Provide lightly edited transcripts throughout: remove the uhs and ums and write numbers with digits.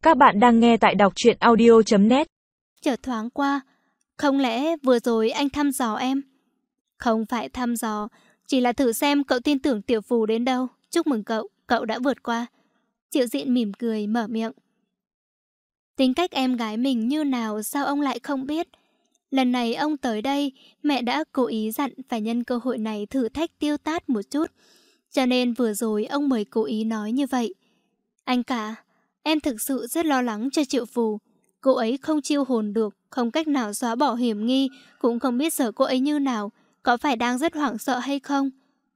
Các bạn đang nghe tại đọc truyện audio.net. Chợt thoáng qua, không lẽ vừa rồi anh thăm dò em? Không phải thăm dò, chỉ là thử xem cậu tin tưởng Tiểu Phù đến đâu. Chúc mừng cậu, cậu đã vượt qua. Triệu Diện mỉm cười mở miệng. Tính cách em gái mình như nào sao ông lại không biết? Lần này ông tới đây, mẹ đã cố ý dặn phải nhân cơ hội này thử thách Tiêu Tát một chút. Cho nên vừa rồi ông mới cố ý nói như vậy. Anh cả, em thực sự rất lo lắng cho Triệu Phù. Cô ấy không chiêu hồn được, không cách nào xóa bỏ hiểm nghi, cũng không biết sợ cô ấy như nào, có phải đang rất hoảng sợ hay không?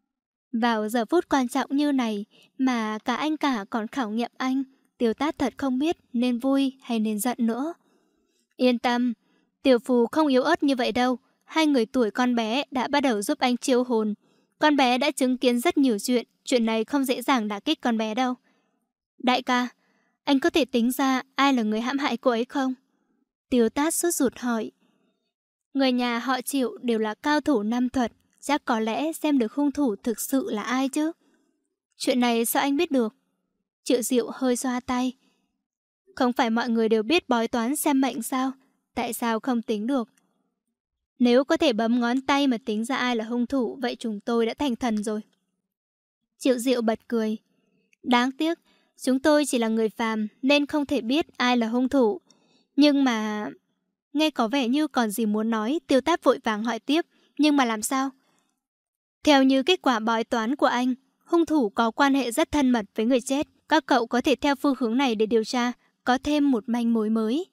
Vào giờ phút quan trọng như này mà cả anh cả còn khảo nghiệm anh, Tiêu Tát thật không biết nên vui hay nên giận nữa. Yên tâm, Tiểu Phù không yếu ớt như vậy đâu. 2 người tuổi con bé đã bắt đầu giúp anh chiêu hồn. Con bé đã chứng kiến rất nhiều chuyện này không dễ dàng đả kích con bé đâu. Đại ca, anh có thể tính ra ai là người hãm hại cô ấy không? Tiêu Tát sốt ruột hỏi. Người nhà họ Triệu đều là cao thủ nam thuật, chắc có lẽ xem được hung thủ thực sự là ai chứ. Chuyện này sao anh biết được? Triệu Diệu hơi xoa tay. Không phải mọi người đều biết bói toán xem mệnh sao? Tại sao không tính được? Nếu có thể bấm ngón tay mà tính ra ai là hung thủ, vậy chúng tôi đã thành thần rồi. Triệu Diệu bật cười. Đáng tiếc, chúng tôi chỉ là người phàm nên không thể biết ai là hung thủ. Nhưng mà... Nghe có vẻ như còn gì muốn nói, Tiêu Tát vội vàng hỏi tiếp. Nhưng mà làm sao? Theo như kết quả bói toán của anh, hung thủ có quan hệ rất thân mật với người chết. Các cậu có thể theo phương hướng này để điều tra, có thêm một manh mối mới.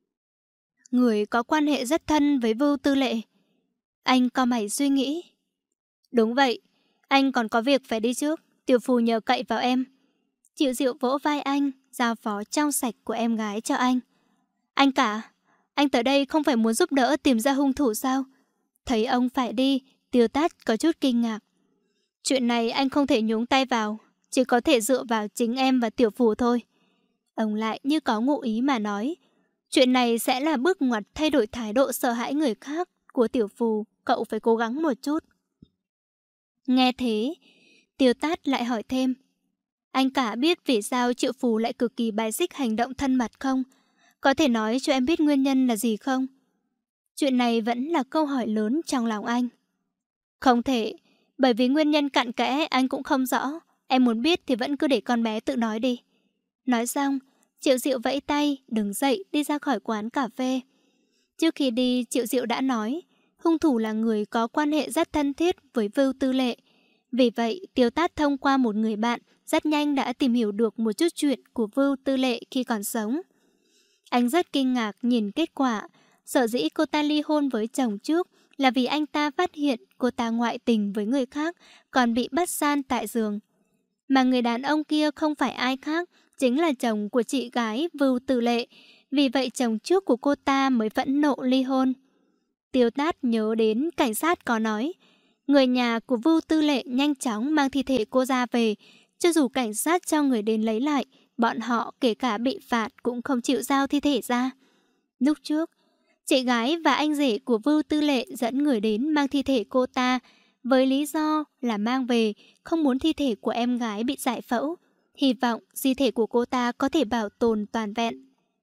Người có quan hệ rất thân với Vưu Tư Lệ. Anh cau mày suy nghĩ. Đúng vậy, anh còn có việc phải đi trước. Tiểu Phù nhờ cậy vào em. Triệu Diệu vỗ vai anh, giao phó trong sạch của em gái cho anh. Anh cả, anh tới đây không phải muốn giúp đỡ tìm ra hung thủ sao? Thấy ông phải đi, Tiêu Tát có chút kinh ngạc. Chuyện này anh không thể nhúng tay vào, chỉ có thể dựa vào chính em và Tiểu Phù thôi. Ông lại như có ngụ ý mà nói. Chuyện này sẽ là bước ngoặt thay đổi thái độ sợ hãi người khác của Tiểu Phù, cậu phải cố gắng một chút. Nghe thế, Tiêu Tát lại hỏi thêm. Anh cả biết vì sao Triệu Phù lại cực kỳ bài xích hành động thân mật không? Có thể nói cho em biết nguyên nhân là gì không? Chuyện này vẫn là câu hỏi lớn trong lòng anh. Không thể, bởi vì nguyên nhân cặn kẽ anh cũng không rõ. Em muốn biết thì vẫn cứ để con bé tự nói đi. Nói xong, Triệu Diệu vẫy tay, đứng dậy đi ra khỏi quán cà phê. Trước khi đi, Triệu Diệu đã nói, hung thủ là người có quan hệ rất thân thiết với Vưu Tư Lệ. Vì vậy, Tiêu Tát thông qua một người bạn rất nhanh đã tìm hiểu được một chút chuyện của Vưu Tư Lệ khi còn sống. Anh rất kinh ngạc nhìn kết quả. Sở dĩ cô ta ly hôn với chồng trước là vì anh ta phát hiện cô ta ngoại tình với người khác, còn bị bắt gian tại giường. Mà người đàn ông kia không phải ai khác, chính là chồng của chị gái Vưu Tư Lệ. Vì vậy chồng trước của cô ta mới phẫn nộ ly hôn. Tiêu Tát nhớ đến cảnh sát có nói, người nhà của Vưu Tư Lệ nhanh chóng mang thi thể cô ra về. Cho dù cảnh sát cho người đến lấy lại, bọn họ kể cả bị phạt cũng không chịu giao thi thể ra. Lúc trước, chị gái và anh rể của Vưu Tư Lệ dẫn người đến mang thi thể cô ta, với lý do là mang về không muốn thi thể của em gái bị giải phẫu, hy vọng di thể của cô ta có thể bảo tồn toàn vẹn.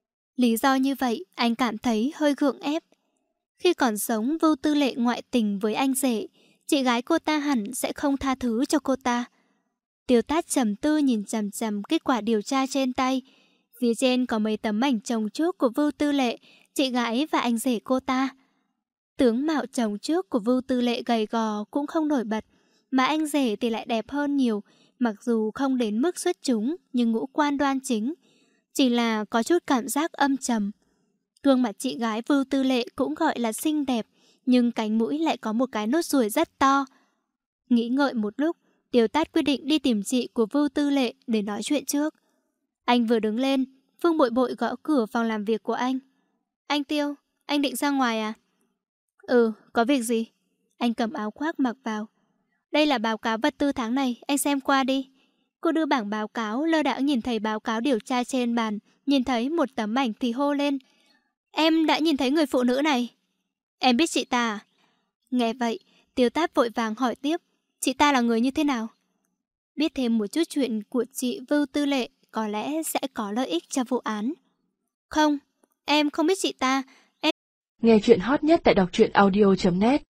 Lý do như vậy anh cảm thấy hơi gượng ép. Khi còn sống, Vưu Tư Lệ ngoại tình với anh rể, chị gái cô ta hẳn sẽ không tha thứ cho cô ta. Tiêu Tát trầm tư nhìn chằm chằm kết quả điều tra trên tay. Phía trên có mấy tấm ảnh chồng trước của Vưu Tư Lệ, chị gái và anh rể cô ta. Tướng mạo chồng trước của Vưu Tư Lệ gầy gò cũng không nổi bật, mà anh rể thì lại đẹp hơn nhiều, mặc dù không đến mức xuất chúng nhưng ngũ quan đoan chính, chỉ là có chút cảm giác âm trầm. Gương mặt chị gái Vưu Tư Lệ cũng gọi là xinh đẹp, nhưng cánh mũi lại có một cái nốt ruồi rất to. Nghĩ ngợi một lúc, Tiêu Tát quyết định đi tìm chị của Vưu Tư Lệ để nói chuyện trước. Anh vừa đứng lên, Phương Bội Bội gõ cửa phòng làm việc của anh. Anh Tiêu, anh định ra ngoài à? Ừ, có việc gì? Anh cầm áo khoác mặc vào. Đây là báo cáo vật tư tháng này, anh xem qua đi. Cô đưa bảng báo cáo, lơ đãng nhìn thấy báo cáo điều tra trên bàn, nhìn thấy một tấm ảnh thì hô lên. Em đã nhìn thấy người phụ nữ này. Em biết chị ta à? Nghe vậy, Tiêu Tát vội vàng hỏi tiếp. Chị ta là người như thế nào? Biết thêm một chút chuyện của chị Vưu Tư Lệ có lẽ sẽ có lợi ích cho vụ án. Không, em không biết chị ta. Nghe chuyện hot nhất tại đọc truyện audio.net